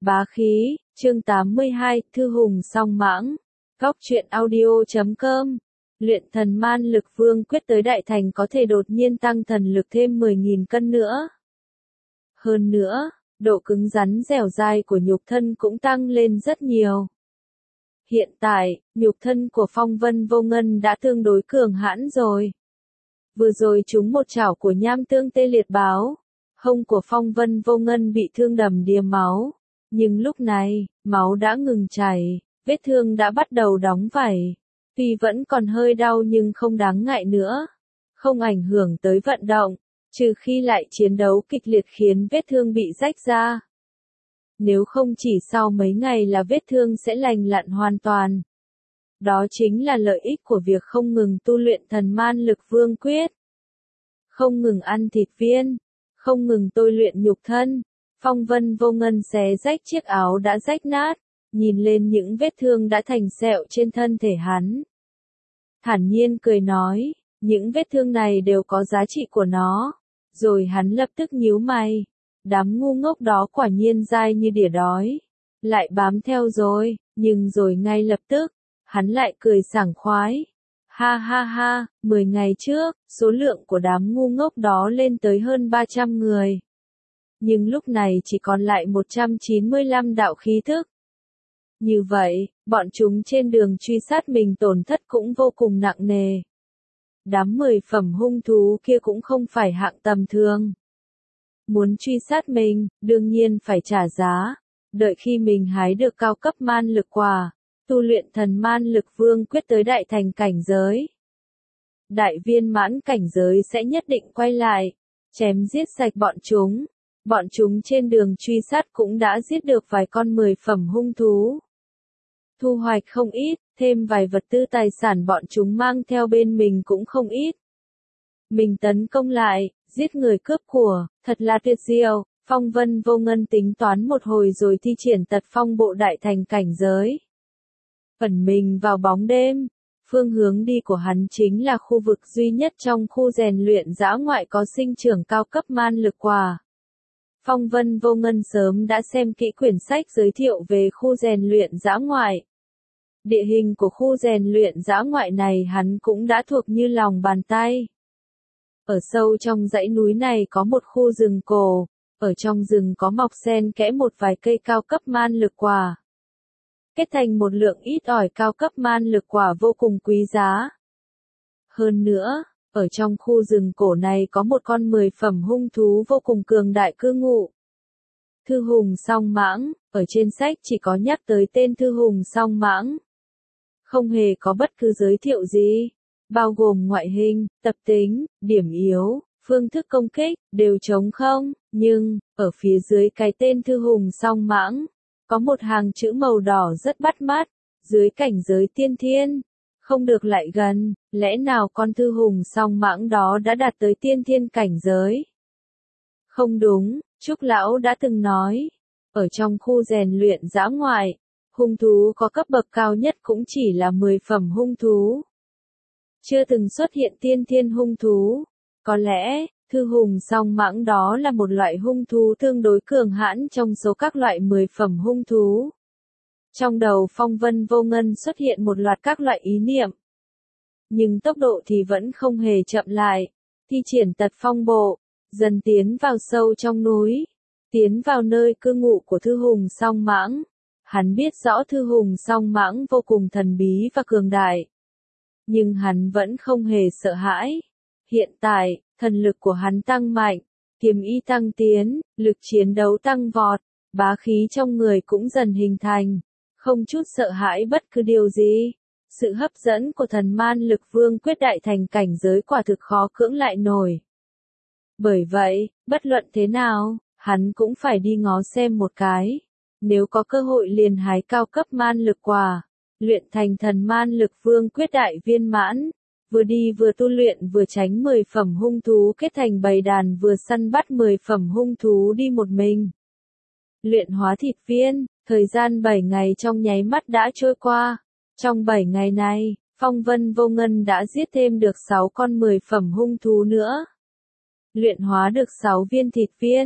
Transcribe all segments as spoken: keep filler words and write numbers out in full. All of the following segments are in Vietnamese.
Bá khí, chương tám mươi hai, Thư Hùng Song Mãng. Góc truyện audio chấm com. Luyện thần man lực vương quyết tới đại thành có thể đột nhiên tăng thần lực thêm mười nghìn cân nữa. Hơn nữa, độ cứng rắn dẻo dai của nhục thân cũng tăng lên rất nhiều. Hiện tại, nhục thân của Phong Vân Vô Ngân đã tương đối cường hãn rồi. Vừa rồi trúng một chảo của Nham Tương Tê Liệt Báo, hông của Phong Vân Vô Ngân bị thương đầm đìa máu. Nhưng lúc này, máu đã ngừng chảy, vết thương đã bắt đầu đóng vảy. Tuy vẫn còn hơi đau nhưng không đáng ngại nữa. Không ảnh hưởng tới vận động, trừ khi lại chiến đấu kịch liệt khiến vết thương bị rách ra. Nếu không chỉ sau mấy ngày là vết thương sẽ lành lặn hoàn toàn. Đó chính là lợi ích của việc không ngừng tu luyện thần man lực vương quyết. Không ngừng ăn thịt viên, không ngừng tôi luyện nhục thân. Phong Vân Vô Ngân xé rách chiếc áo đã rách nát, nhìn lên những vết thương đã thành sẹo trên thân thể hắn. Thản nhiên cười nói, những vết thương này đều có giá trị của nó. Rồi hắn lập tức nhíu mày. Đám ngu ngốc đó quả nhiên dai như đỉa đói. Lại bám theo rồi, nhưng rồi ngay lập tức, hắn lại cười sảng khoái. Ha ha ha, mười ngày trước, số lượng của đám ngu ngốc đó lên tới hơn ba trăm người. Nhưng lúc này chỉ còn lại một trăm chín mươi lăm đạo khí thức. Như vậy, bọn chúng trên đường truy sát mình tổn thất cũng vô cùng nặng nề. Đám mười phẩm hung thú kia cũng không phải hạng tầm thường. Muốn truy sát mình, đương nhiên phải trả giá. Đợi khi mình hái được cao cấp man lực quả, tu luyện thần man lực vương quyết tới đại thành cảnh giới. Đại viên mãn cảnh giới sẽ nhất định quay lại, chém giết sạch bọn chúng. Bọn chúng trên đường truy sát cũng đã giết được vài con mười phẩm hung thú. Thu hoạch không ít, thêm vài vật tư tài sản bọn chúng mang theo bên mình cũng không ít. Mình tấn công lại, giết người cướp của, thật là tuyệt diệu. Phong Vân Vô Ngân tính toán một hồi rồi thi triển tật phong bộ đại thành cảnh giới. Ẩn mình vào bóng đêm, phương hướng đi của hắn chính là khu vực duy nhất trong khu rèn luyện dã ngoại có sinh trưởng cao cấp man lực quả. Phong Vân Vô Ngân sớm đã xem kỹ quyển sách giới thiệu về khu rèn luyện dã ngoại. Địa hình của khu rèn luyện dã ngoại này hắn cũng đã thuộc như lòng bàn tay. Ở sâu trong dãy núi này có một khu rừng cổ, ở trong rừng có mọc xen kẽ một vài cây cao cấp man lực quả. Kết thành một lượng ít ỏi cao cấp man lực quả vô cùng quý giá. Hơn nữa, ở trong khu rừng cổ này có một con mười phẩm hung thú vô cùng cường đại cư ngụ. Thư Hùng Song Mãng, ở trên sách chỉ có nhắc tới tên Thư Hùng Song Mãng. Không hề có bất cứ giới thiệu gì, bao gồm ngoại hình, tập tính, điểm yếu, phương thức công kích, đều trống không, nhưng, ở phía dưới cái tên Thư Hùng Song Mãng, có một hàng chữ màu đỏ rất bắt mắt, dưới cảnh giới tiên thiên. Không được lại gần, lẽ nào con Thư Hùng Song Mãng đó đã đạt tới tiên thiên cảnh giới? Không đúng, Trúc Lão đã từng nói, ở trong khu rèn luyện dã ngoại, hung thú có cấp bậc cao nhất cũng chỉ là mười phẩm hung thú. Chưa từng xuất hiện tiên thiên hung thú. Có lẽ, Thư Hùng Song Mãng đó là một loại hung thú tương đối cường hãn trong số các loại mười phẩm hung thú. Trong đầu Phong Vân Vô Ngân xuất hiện một loạt các loại ý niệm. Nhưng tốc độ thì vẫn không hề chậm lại. Thi triển tật phong bộ, dần tiến vào sâu trong núi. Tiến vào nơi cư ngụ của Thư Hùng Song Mãng. Hắn biết rõ Thư Hùng Song Mãng vô cùng thần bí và cường đại. Nhưng hắn vẫn không hề sợ hãi. Hiện tại, thần lực của hắn tăng mạnh, kiếm ý tăng tiến, lực chiến đấu tăng vọt, bá khí trong người cũng dần hình thành. Không chút sợ hãi bất cứ điều gì. Sự hấp dẫn của thần man lực vương quyết đại thành cảnh giới quả thực khó cưỡng lại nổi. Bởi vậy, bất luận thế nào, hắn cũng phải đi ngó xem một cái. Nếu có cơ hội liền hái cao cấp man lực quả, luyện thành thần man lực vương quyết đại viên mãn, vừa đi vừa tu luyện vừa tránh mười phẩm hung thú kết thành bầy đàn vừa săn bắt mười phẩm hung thú đi một mình. Luyện hóa thịt viên, thời gian bảy ngày trong nháy mắt đã trôi qua. Trong bảy ngày này, Phong Vân Vô Ngân đã giết thêm được sáu con mười phẩm hung thú nữa. Luyện hóa được sáu viên thịt viên,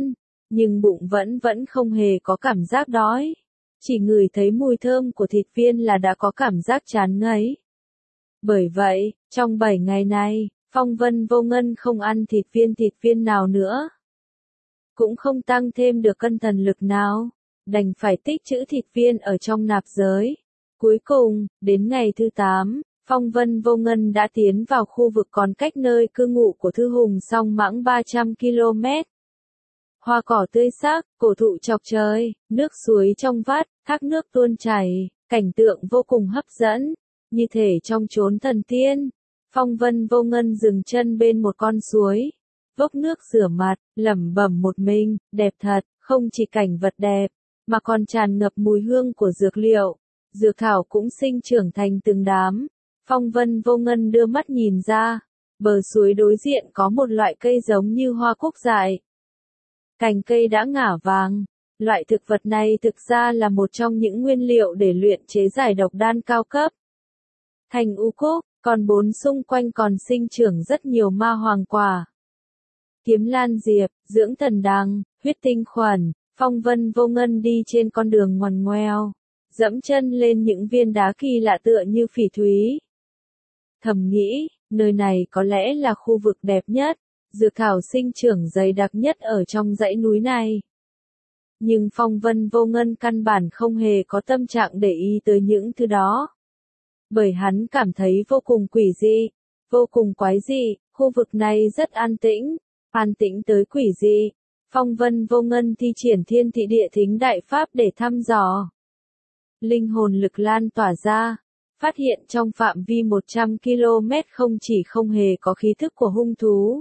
nhưng bụng vẫn vẫn không hề có cảm giác đói. Chỉ ngửi thấy mùi thơm của thịt viên là đã có cảm giác chán ngấy. Bởi vậy, trong bảy ngày này, Phong Vân Vô Ngân không ăn thịt viên thịt viên nào nữa. Cũng không tăng thêm được cân thần lực nào, đành phải tích trữ thịt viên ở trong nạp giới. Cuối cùng, đến ngày thứ tám, Phong Vân Vô Ngân đã tiến vào khu vực còn cách nơi cư ngụ của Thư Hùng Song Mãng ba trăm ki lô mét. Hoa cỏ tươi sắc, cổ thụ chọc trời, nước suối trong vắt, thác nước tuôn chảy, cảnh tượng vô cùng hấp dẫn, như thể trong chốn thần tiên. Phong Vân Vô Ngân dừng chân bên một con suối, vốc nước rửa mặt, lẩm bẩm một mình, đẹp thật, không chỉ cảnh vật đẹp, mà còn tràn ngập mùi hương của dược liệu, dược thảo cũng sinh trưởng thành từng đám. Phong Vân Vô Ngân đưa mắt nhìn ra, bờ suối đối diện có một loại cây giống như hoa cúc dại. Cành cây đã ngả vàng, loại thực vật này thực ra là một trong những nguyên liệu để luyện chế giải độc đan cao cấp. Thành u cúc, còn bốn xung quanh còn sinh trưởng rất nhiều ma hoàng quả. Kiếm lan diệp, dưỡng thần đằng, huyết tinh khuẩn. Phong Vân Vô Ngân đi trên con đường ngoằn ngoèo, dẫm chân lên những viên đá kỳ lạ tựa như phỉ thúy. Thầm nghĩ, nơi này có lẽ là khu vực đẹp nhất, dược thảo sinh trưởng dày đặc nhất ở trong dãy núi này. Nhưng Phong Vân Vô Ngân căn bản không hề có tâm trạng để ý tới những thứ đó. Bởi hắn cảm thấy vô cùng quỷ dị, vô cùng quái dị, khu vực này rất an tĩnh, an tĩnh tới quỷ dị. Phong Vân Vô Ngân thi triển thiên thị địa thính đại pháp để thăm dò. Linh hồn lực lan tỏa ra, phát hiện trong phạm vi một trăm ki lô mét không chỉ không hề có khí thức của hung thú,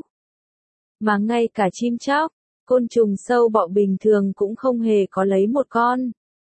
mà ngay cả chim chóc, côn trùng sâu bọ bình thường cũng không hề có lấy một con.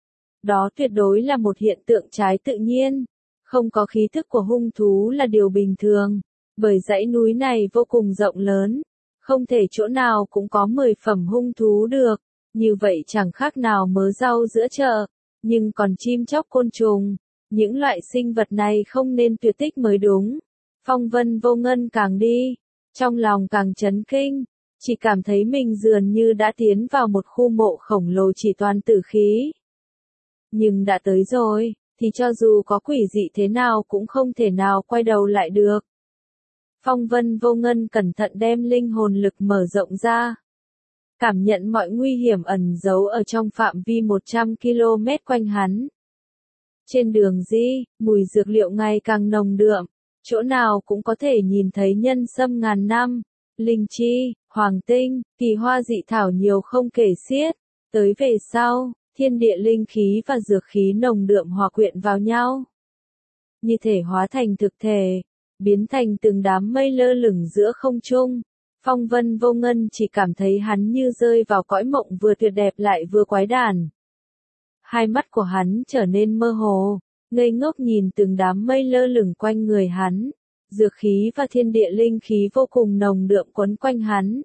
Đó tuyệt đối là một hiện tượng trái tự nhiên, không có khí thức của hung thú là điều bình thường, bởi dãy núi này vô cùng rộng lớn. Không thể chỗ nào cũng có mười phẩm hung thú được, như vậy chẳng khác nào mớ rau giữa chợ, nhưng còn chim chóc côn trùng, những loại sinh vật này không nên tuyệt tích mới đúng. Phong Vân Vô Ngân càng đi, trong lòng càng chấn kinh, chỉ cảm thấy mình dường như đã tiến vào một khu mộ khổng lồ chỉ toàn tử khí. Nhưng đã tới rồi, thì cho dù có quỷ dị thế nào cũng không thể nào quay đầu lại được. Phong Vân Vô Ngân cẩn thận đem linh hồn lực mở rộng ra, cảm nhận mọi nguy hiểm ẩn giấu ở trong phạm vi một trăm ki lô mét quanh hắn. Trên đường đi, mùi dược liệu ngày càng nồng đượm, chỗ nào cũng có thể nhìn thấy nhân sâm ngàn năm, linh chi, hoàng tinh, kỳ hoa dị thảo nhiều không kể xiết. Tới về sau, thiên địa linh khí và dược khí nồng đượm hòa quyện vào nhau, như thể hóa thành thực thể, biến thành từng đám mây lơ lửng giữa không trung. Phong Vân Vô Ngân chỉ cảm thấy hắn như rơi vào cõi mộng vừa tuyệt đẹp lại vừa quái đản. Hai mắt của hắn trở nên mơ hồ, ngây ngốc nhìn từng đám mây lơ lửng quanh người hắn, dược khí và thiên địa linh khí vô cùng nồng đượm quấn quanh hắn.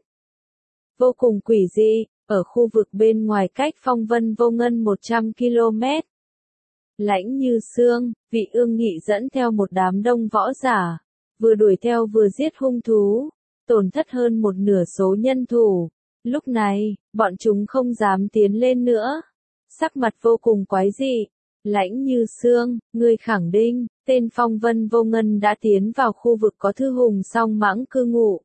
Vô cùng quỷ dị, ở khu vực bên ngoài cách Phong Vân Vô Ngân một trăm ki lô mét. Lãnh Như Sương, Vị Ương Nghị dẫn theo một đám đông võ giả, vừa đuổi theo vừa giết hung thú, tổn thất hơn một nửa số nhân thủ. Lúc này, bọn chúng không dám tiến lên nữa, sắc mặt vô cùng quái dị. Lãnh Như Sương, ngươi khẳng định, tên Phong Vân Vô Ngân đã tiến vào khu vực có Thư Hùng Song Mãng cư ngụ.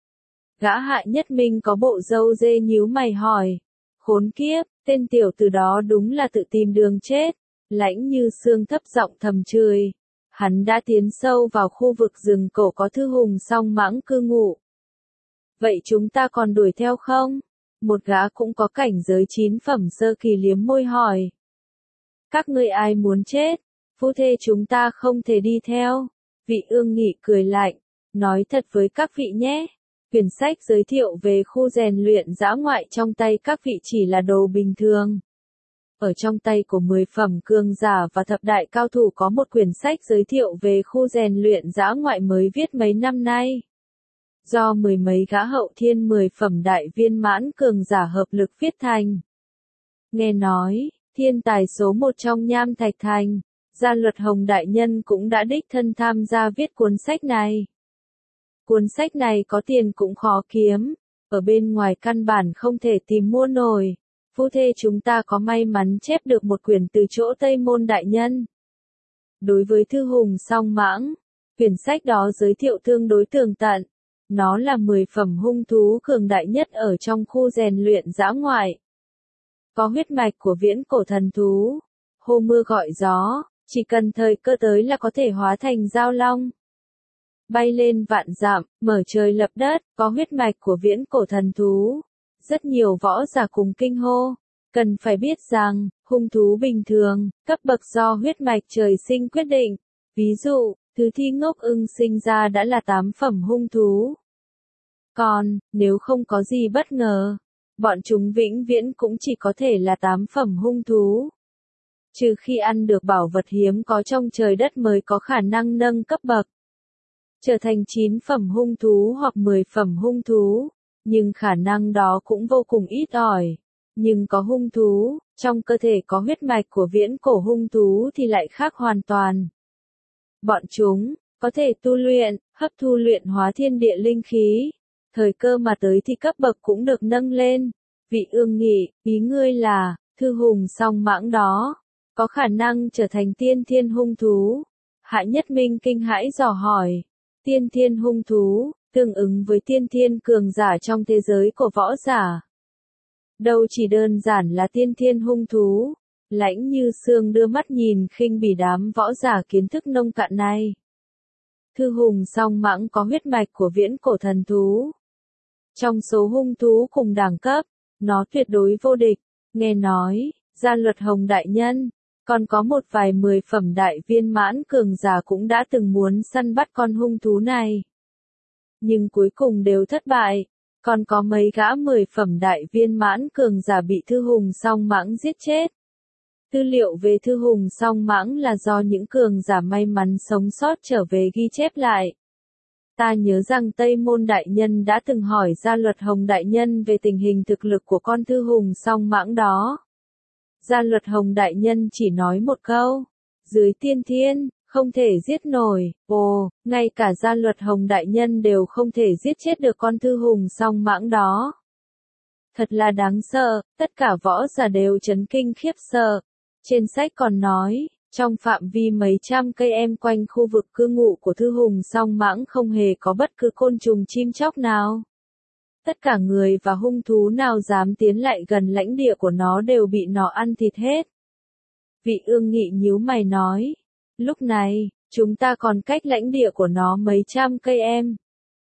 Gã Hạ Nhất Minh có bộ râu dê nhíu mày hỏi. Khốn kiếp, tên tiểu tử đó đúng là tự tìm đường chết. Lãnh Như Sương thấp giọng thầm chửi. Hắn đã tiến sâu vào khu vực rừng cổ có Thư Hùng Song Mãng cư ngụ. Vậy chúng ta còn đuổi theo không? Một gã cũng có cảnh giới chín phẩm sơ kỳ liếm môi hỏi. Các ngươi ai muốn chết? Phu thê chúng ta không thể đi theo. Vị Ương Nghị cười lạnh, nói thật với các vị nhé. Quyển sách giới thiệu về khu rèn luyện dã ngoại trong tay các vị chỉ là đồ bình thường. Ở trong tay của mười phẩm cường giả và thập đại cao thủ có một quyển sách giới thiệu về khu rèn luyện dã ngoại mới viết mấy năm nay. Do mười mấy gã hậu thiên mười phẩm đại viên mãn cường giả hợp lực viết thành. Nghe nói, thiên tài số một trong Nham Thạch Thành, Gia Luật Hồng Đại Nhân cũng đã đích thân tham gia viết cuốn sách này. Cuốn sách này có tiền cũng khó kiếm, ở bên ngoài căn bản không thể tìm mua nổi. Phu thê chúng ta có may mắn chép được một quyển từ chỗ Tây Môn đại nhân. Đối với Thư Hùng Song Mãng, quyển sách đó giới thiệu tương đối tường tận. Nó là mười phẩm hung thú cường đại nhất ở trong khu rèn luyện dã ngoại. Có huyết mạch của viễn cổ thần thú, hô mưa gọi gió, chỉ cần thời cơ tới là có thể hóa thành giao long. Bay lên vạn dặm, mở trời lập đất, có huyết mạch của viễn cổ thần thú. Rất nhiều võ giả cùng kinh hô. Cần phải biết rằng, hung thú bình thường, cấp bậc do huyết mạch trời sinh quyết định. Ví dụ, Thứ Thi Ngốc Ưng sinh ra đã là tám phẩm hung thú. Còn, nếu không có gì bất ngờ, bọn chúng vĩnh viễn cũng chỉ có thể là tám phẩm hung thú. Trừ khi ăn được bảo vật hiếm có trong trời đất mới có khả năng nâng cấp bậc. Trở thành chín phẩm hung thú hoặc mười phẩm hung thú, nhưng khả năng đó cũng vô cùng ít ỏi. Nhưng có hung thú, trong cơ thể có huyết mạch của viễn cổ hung thú thì lại khác hoàn toàn. Bọn chúng, có thể tu luyện, hấp thu luyện hóa thiên địa linh khí. Thời cơ mà tới thì cấp bậc cũng được nâng lên. Vị Ương Nghị, ý ngươi là, Thư Hùng Song Mãng đó, có khả năng trở thành tiên thiên hung thú. Hạ Nhất Minh kinh hãi dò hỏi. Tiên thiên hung thú, tương ứng với tiên thiên cường giả trong thế giới của võ giả. Đâu chỉ đơn giản là tiên thiên hung thú. Lãnh Như Sương đưa mắt nhìn khinh bỉ đám võ giả kiến thức nông cạn này. Thư Hùng Song Mãng có huyết mạch của viễn cổ thần thú. Trong số hung thú cùng đẳng cấp, nó tuyệt đối vô địch. Nghe nói, Gia Luật Hồng đại nhân, còn có một vài mười phẩm đại viên mãn cường giả cũng đã từng muốn săn bắt con hung thú này. Nhưng cuối cùng đều thất bại, còn có mấy gã mười phẩm đại viên mãn cường giả bị Thư Hùng Song Mãng giết chết. Tư liệu về Thư Hùng Song Mãng là do những cường giả may mắn sống sót trở về ghi chép lại. Ta nhớ rằng Tây Môn đại nhân đã từng hỏi Gia Luật Hồng đại nhân về tình hình thực lực của con Thư Hùng Song Mãng đó. Gia Luật Hồng đại nhân chỉ nói một câu, dưới tiên thiên, không thể giết nổi. Ồ, ngay cả Gia Luật Hồng đại nhân đều không thể giết chết được con Thư Hùng Song Mãng đó. Thật là đáng sợ, tất cả võ giả đều chấn kinh khiếp sợ. Trên sách còn nói, trong phạm vi mấy trăm cây em quanh khu vực cư ngụ của Thư Hùng Song Mãng không hề có bất cứ côn trùng chim chóc nào. Tất cả người và hung thú nào dám tiến lại gần lãnh địa của nó đều bị nó ăn thịt hết. Vị Ương Nghị nhíu mày nói, lúc này, chúng ta còn cách lãnh địa của nó mấy trăm cây em.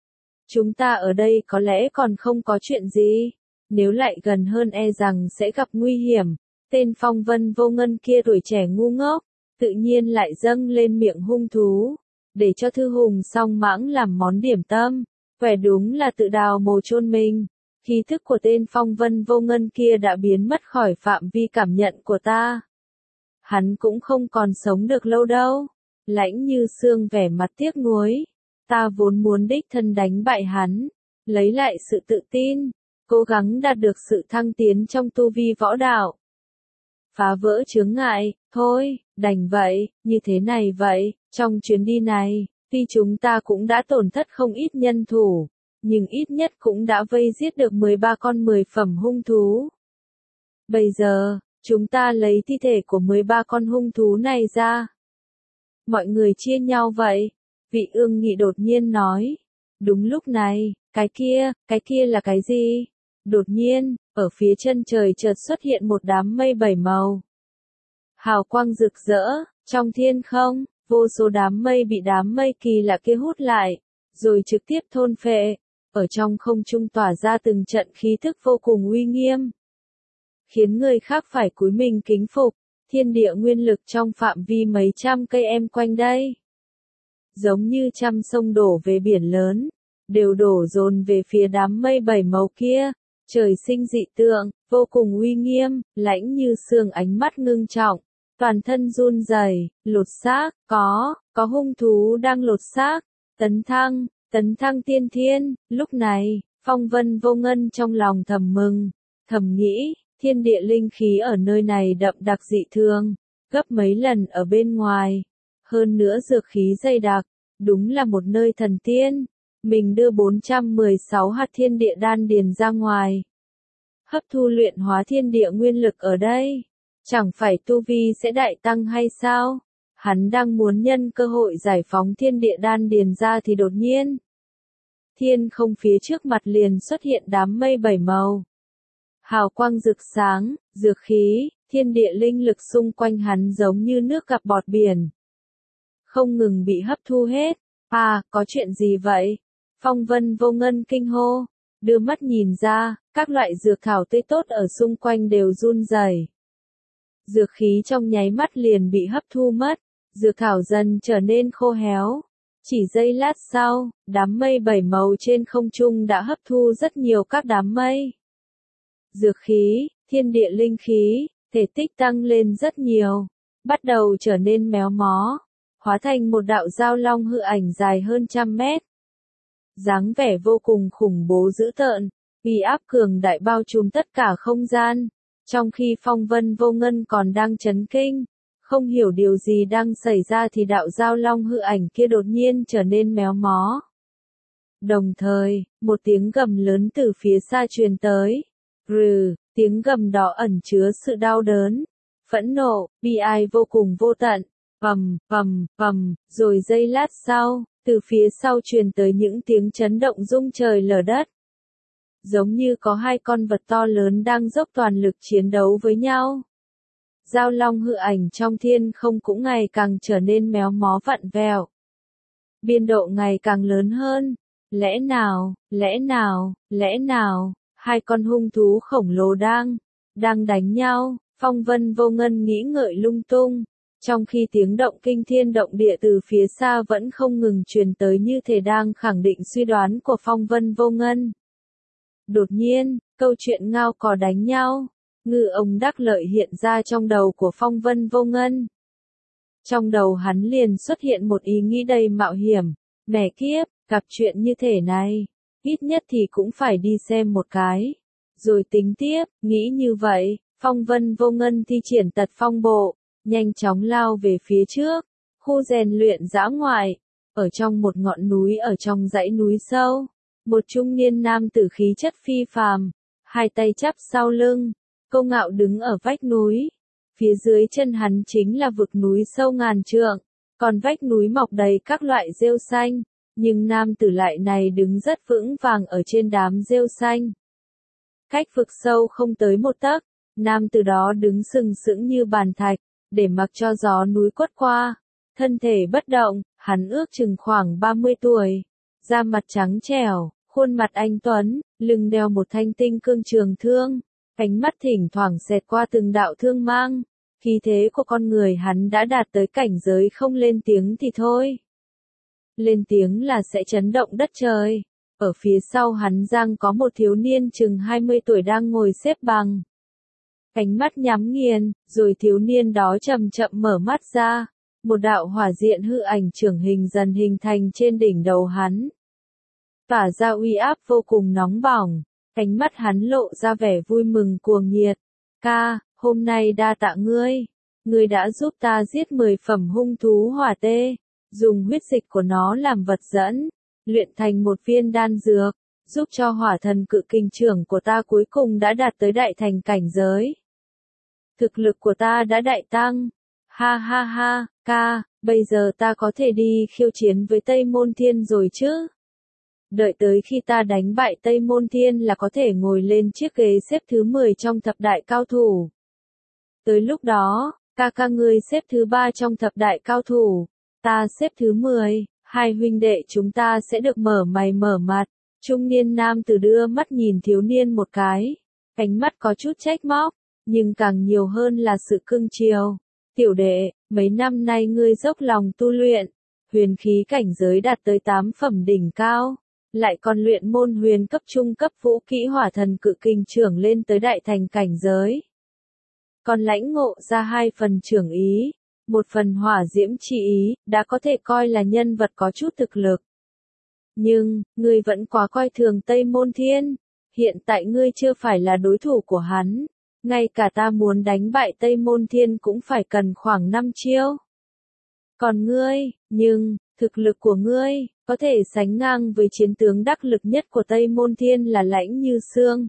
Chúng ta ở đây có lẽ còn không có chuyện gì, nếu lại gần hơn e rằng sẽ gặp nguy hiểm. Tên Phong Vân Vô Ngân kia tuổi trẻ ngu ngốc, tự nhiên lại dâng lên miệng hung thú, để cho Thư Hùng Song Mãng làm món điểm tâm, vẻ đúng là tự đào mồ chôn mình. Khí thức của tên Phong Vân Vô Ngân kia đã biến mất khỏi phạm vi cảm nhận của ta. Hắn cũng không còn sống được lâu đâu. Lãnh Như Sương vẻ mặt tiếc nuối, ta vốn muốn đích thân đánh bại hắn, lấy lại sự tự tin, cố gắng đạt được sự thăng tiến trong tu vi võ đạo. Phá vỡ chướng ngại, thôi, đành vậy, như thế này vậy, trong chuyến đi này, tuy chúng ta cũng đã tổn thất không ít nhân thủ, nhưng ít nhất cũng đã vây giết được mười ba con mười phẩm hung thú. Bây giờ, chúng ta lấy thi thể của mười ba con hung thú này ra. Mọi người chia nhau vậy, vị Ương Nghị đột nhiên nói. Đúng lúc này, cái kia, cái kia là cái gì? Đột nhiên, ở phía chân trời chợt xuất hiện một đám mây bảy màu. Hào quang rực rỡ, trong thiên không, vô số đám mây bị đám mây kỳ lạ kia hút lại, rồi trực tiếp thôn phệ, ở trong không trung tỏa ra từng trận khí thức vô cùng uy nghiêm. Khiến người khác phải cúi mình kính phục, thiên địa nguyên lực trong phạm vi mấy trăm cây em quanh đây. Giống như trăm sông đổ về biển lớn, đều đổ dồn về phía đám mây bảy màu kia. Trời sinh dị tượng, vô cùng uy nghiêm, Lãnh Như Sương ánh mắt ngưng trọng, toàn thân run rẩy, lột xác, có, có hung thú đang lột xác, tấn thăng, tấn thăng tiên thiên. Lúc này, Phong Vân Vô Ngân trong lòng thầm mừng, thầm nghĩ, thiên địa linh khí ở nơi này đậm đặc dị thường, gấp mấy lần ở bên ngoài, hơn nữa dược khí dày đặc, đúng là một nơi thần tiên. mình đưa bốn trăm mười sáu hạt thiên địa đan điền ra ngoài. Hấp thu luyện hóa thiên địa nguyên lực ở đây. Chẳng phải tu vi sẽ đại tăng hay sao? Hắn đang muốn nhân cơ hội giải phóng thiên địa đan điền ra thì đột nhiên. Thiên không phía trước mặt liền xuất hiện đám mây bảy màu. Hào quang rực sáng, dược khí, thiên địa linh lực xung quanh hắn giống như nước gặp bọt biển. Không ngừng bị hấp thu hết. À, có chuyện gì vậy? Phong Vân Vô Ngân kinh hô. Đưa mắt nhìn ra, các loại dược thảo tươi tốt ở xung quanh đều run rẩy. Dược khí trong nháy mắt liền bị hấp thu mất. Dược thảo dần trở nên khô héo. Chỉ giây lát sau, đám mây bảy màu trên không trung đã hấp thu rất nhiều các đám mây. Dược khí, thiên địa linh khí, thể tích tăng lên rất nhiều. Bắt đầu trở nên méo mó. Hóa thành một đạo giao long hư ảnh dài hơn trăm mét. Dáng vẻ vô cùng khủng bố dữ tợn, uy áp cường đại bao trùm tất cả không gian. Trong khi Phong Vân Vô Ngân còn đang chấn kinh, không hiểu điều gì đang xảy ra thì đạo giao long hư ảnh kia đột nhiên trở nên méo mó. Đồng thời, một tiếng gầm lớn từ phía xa truyền tới. Rừ, tiếng gầm đó ẩn chứa sự đau đớn, phẫn nộ, bi ai vô cùng vô tận. Pầm, pầm, pầm, rồi giây lát sau, từ phía sau truyền tới những tiếng chấn động rung trời lở đất. Giống như có hai con vật to lớn đang dốc toàn lực chiến đấu với nhau. Giao long hư ảnh trong thiên không cũng ngày càng trở nên méo mó vặn vẹo. Biên độ ngày càng lớn hơn. Lẽ nào, lẽ nào, lẽ nào, hai con hung thú khổng lồ đang, đang đánh nhau. Phong Vân Vô Ngân nghĩ ngợi lung tung. Trong khi tiếng động kinh thiên động địa từ phía xa vẫn không ngừng truyền tới như thể đang khẳng định suy đoán của Phong Vân Vô Ngân. Đột nhiên, câu chuyện ngao cò đánh nhau, ngư ông đắc lợi hiện ra trong đầu của Phong Vân Vô Ngân. Trong đầu hắn liền xuất hiện một ý nghĩ đầy mạo hiểm, mẹ kiếp, gặp chuyện như thế này, ít nhất thì cũng phải đi xem một cái, rồi tính tiếp, nghĩ như vậy, Phong Vân Vô Ngân thi triển tật phong bộ. Nhanh chóng lao về phía trước, khu rèn luyện dã ngoại, ở trong một ngọn núi ở trong dãy núi sâu, một trung niên nam tử khí chất phi phàm, hai tay chắp sau lưng, câu ngạo đứng ở vách núi, phía dưới chân hắn chính là vực núi sâu ngàn trượng, còn vách núi mọc đầy các loại rêu xanh, nhưng nam tử lại này đứng rất vững vàng ở trên đám rêu xanh. Cách vực sâu không tới một tấc, nam tử đó đứng sừng sững như bàn thạch, để mặc cho gió núi quất qua, thân thể bất động, hắn ước chừng khoảng ba mươi tuổi, da mặt trắng trẻo, khuôn mặt anh tuấn, lưng đeo một thanh tinh cương trường thương, ánh mắt thỉnh thoảng xẹt qua từng đạo thương mang, khí thế của con người hắn đã đạt tới cảnh giới không lên tiếng thì thôi. Lên tiếng là sẽ chấn động đất trời. Ở phía sau hắn giang có một thiếu niên chừng hai mươi tuổi đang ngồi xếp bằng. Ánh mắt nhắm nghiền, rồi thiếu niên đó chậm chậm mở mắt ra, một đạo hỏa diện hư ảnh trưởng hình dần hình thành trên đỉnh đầu hắn. Tỏa ra uy áp vô cùng nóng bỏng, ánh mắt hắn lộ ra vẻ vui mừng cuồng nhiệt. Ca, hôm nay đa tạ ngươi, ngươi đã giúp ta giết mười phẩm hung thú hỏa tê, dùng huyết dịch của nó làm vật dẫn, luyện thành một viên đan dược, giúp cho hỏa thần cự kình trưởng của ta cuối cùng đã đạt tới đại thành cảnh giới. Thực lực của ta đã đại tăng. Ha ha ha, ca, bây giờ ta có thể đi khiêu chiến với Tây Môn Thiên rồi chứ? Đợi tới khi ta đánh bại Tây Môn Thiên là có thể ngồi lên chiếc ghế xếp thứ mười trong thập đại cao thủ. Tới lúc đó, ca ca ngươi xếp thứ ba trong thập đại cao thủ, ta xếp thứ mười, hai huynh đệ chúng ta sẽ được mở mày mở mặt. Trung niên nam tử đưa mắt nhìn thiếu niên một cái, ánh mắt có chút trách móc, nhưng càng nhiều hơn là sự cưng chiều. Tiểu đệ, mấy năm nay ngươi dốc lòng tu luyện, huyền khí cảnh giới đạt tới tám phẩm đỉnh cao, lại còn luyện môn huyền cấp trung cấp vũ kỹ hỏa thần cự kình trưởng lên tới đại thành cảnh giới. Còn lãnh ngộ ra hai phần trưởng ý, một phần hỏa diễm chi ý, đã có thể coi là nhân vật có chút thực lực. Nhưng, ngươi vẫn quá coi thường Tây Môn Thiên, hiện tại ngươi chưa phải là đối thủ của hắn. Ngay cả ta muốn đánh bại Tây Môn Thiên cũng phải cần khoảng năm chiêu. Còn ngươi, nhưng, thực lực của ngươi, có thể sánh ngang với chiến tướng đắc lực nhất của Tây Môn Thiên là Lãnh Như Sương.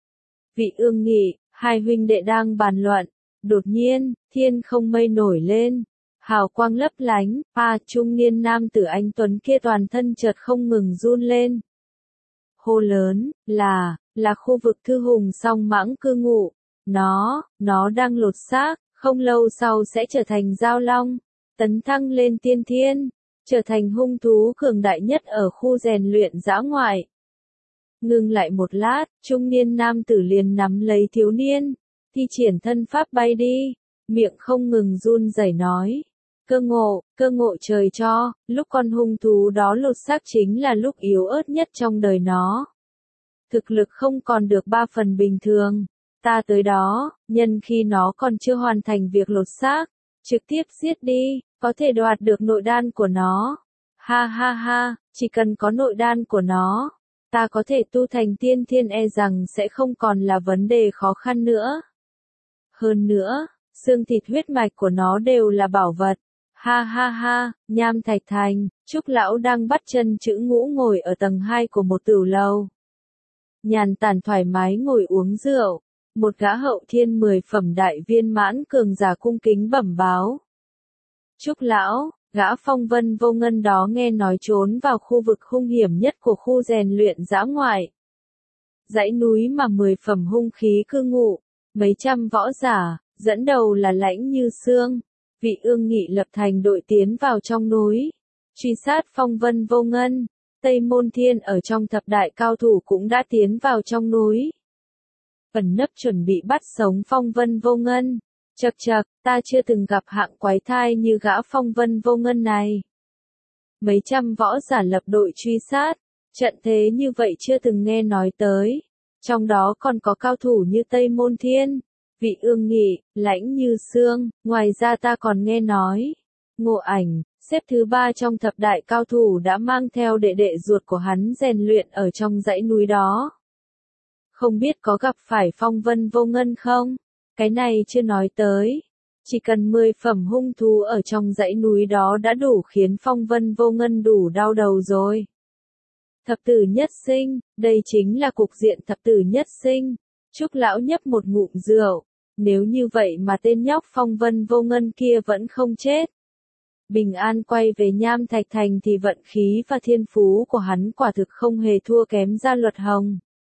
Vị Ương Nghị, hai huynh đệ đang bàn luận, đột nhiên, thiên không mây nổi lên, hào quang lấp lánh, pa trung niên nam tử anh tuấn kia toàn thân chợt không ngừng run lên. Hô lớn, là, là khu vực Thư Hùng Song Mãng cư ngụ, nó, nó đang lột xác, không lâu sau sẽ trở thành giao long, tấn thăng lên tiên thiên, trở thành hung thú cường đại nhất ở khu rèn luyện dã ngoại. Ngừng lại một lát, trung niên nam tử liền nắm lấy thiếu niên, thi triển thân pháp bay đi, miệng không ngừng run rẩy nói. Cơ ngộ, cơ ngộ trời cho, lúc con hung thú đó lột xác chính là lúc yếu ớt nhất trong đời nó. Thực lực không còn được ba phần bình thường. Ta tới đó, nhân khi nó còn chưa hoàn thành việc lột xác, trực tiếp giết đi, có thể đoạt được nội đan của nó. Ha ha ha, chỉ cần có nội đan của nó, ta có thể tu thành tiên thiên e rằng sẽ không còn là vấn đề khó khăn nữa. Hơn nữa, xương thịt huyết mạch của nó đều là bảo vật. Ha ha ha, Nham Thạch Thành, Trúc Lão đang bắt chân chữ ngũ ngồi ở tầng hai của một tửu lầu. Nhàn tản thoải mái ngồi uống rượu, một gã hậu thiên mười phẩm đại viên mãn cường giả cung kính bẩm báo. Trúc Lão, gã phong vân vô ngân đó nghe nói trốn vào khu vực hung hiểm nhất của khu rèn luyện dã ngoại. Dãy núi mà mười phẩm hung khí cư ngụ, mấy trăm võ giả, dẫn đầu là Lãnh Như Sương. Vị Ương Nghị lập thành đội tiến vào trong núi, truy sát phong vân vô ngân. Tây Môn Thiên ở trong thập đại cao thủ cũng đã tiến vào trong núi, ẩn nấp chuẩn bị bắt sống phong vân vô ngân. Chậc chậc, ta chưa từng gặp hạng quái thai như gã phong vân vô ngân này. Mấy trăm võ giả lập đội truy sát, trận thế như vậy chưa từng nghe nói tới. Trong đó còn có cao thủ như Tây Môn Thiên, Vị Ương Nghị, Lãnh Như Sương, ngoài ra ta còn nghe nói, Ngộ Ảnh, xếp thứ ba trong thập đại cao thủ đã mang theo đệ đệ ruột của hắn rèn luyện ở trong dãy núi đó. Không biết có gặp phải phong vân vô ngân không? Cái này chưa nói tới. Chỉ cần mười phẩm hung thú ở trong dãy núi đó đã đủ khiến phong vân vô ngân đủ đau đầu rồi. Thập tử nhất sinh, đây chính là cục diện thập tử nhất sinh. Trúc Lão nhấp một ngụm rượu. Nếu như vậy mà tên nhóc phong vân vô ngân kia vẫn không chết. Bình an quay về Nham Thạch Thành thì vận khí và thiên phú của hắn quả thực không hề thua kém Gia Luật Hồng.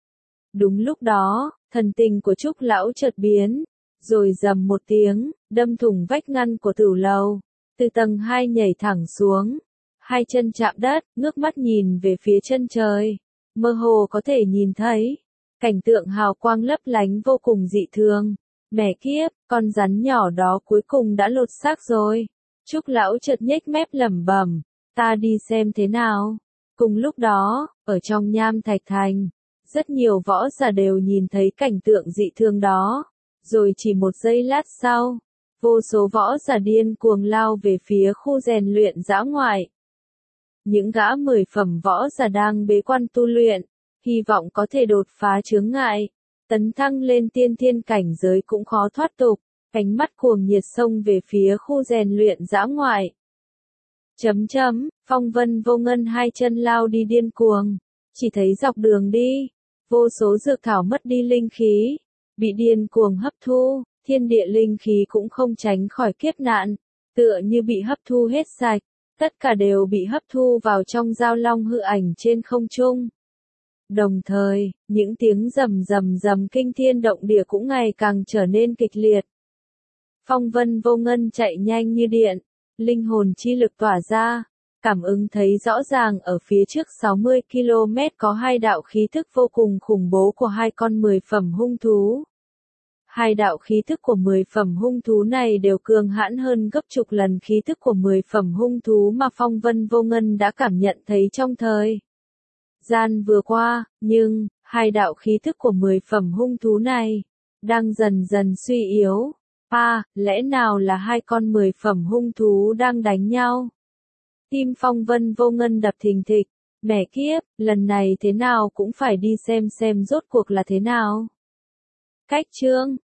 Đúng lúc đó, thần tình của Trúc Lão chợt biến, rồi rầm một tiếng, đâm thủng vách ngăn của tửu lầu, từ tầng hai nhảy thẳng xuống, hai chân chạm đất, ngước mắt nhìn về phía chân trời, mơ hồ có thể nhìn thấy cảnh tượng hào quang lấp lánh vô cùng dị thường. Mẹ kiếp, con rắn nhỏ đó cuối cùng đã lột xác rồi. Trúc Lão chợt nhếch mép lẩm bẩm, ta đi xem thế nào. Cùng lúc đó, ở trong Nham Thạch Thành, rất nhiều võ giả đều nhìn thấy cảnh tượng dị thường đó. Rồi chỉ một giây lát sau, vô số võ giả điên cuồng lao về phía khu rèn luyện dã ngoại. Những gã mười phẩm võ giả đang bế quan tu luyện, hy vọng có thể đột phá chướng ngại, tấn thăng lên tiên thiên cảnh giới cũng khó thoát tục, ánh mắt cuồng nhiệt xông về phía khu rèn luyện dã ngoại. Chấm chấm, phong vân vô ngân hai chân lao đi điên cuồng, chỉ thấy dọc đường đi, vô số dược thảo mất đi linh khí, bị điên cuồng hấp thu, thiên địa linh khí cũng không tránh khỏi kiếp nạn, tựa như bị hấp thu hết sạch, tất cả đều bị hấp thu vào trong giao long hư ảnh trên không trung. Đồng thời, những tiếng rầm rầm rầm kinh thiên động địa cũng ngày càng trở nên kịch liệt. Phong vân vô ngân chạy nhanh như điện, linh hồn chi lực tỏa ra, cảm ứng thấy rõ ràng ở phía trước sáu mươi ki lô mét có hai đạo khí thức vô cùng khủng bố của hai con mười phẩm hung thú. Hai đạo khí thức của mười phẩm hung thú này đều cường hãn hơn gấp chục lần khí thức của mười phẩm hung thú mà phong vân vô ngân đã cảm nhận thấy trong thời gian vừa qua, nhưng, hai đạo khí thức của mười phẩm hung thú này, đang dần dần suy yếu. À, lẽ nào là hai con mười phẩm hung thú đang đánh nhau? Tim phong vân vô ngân đập thình thịch, mẹ kiếp, lần này thế nào cũng phải đi xem xem rốt cuộc là thế nào. Cách chương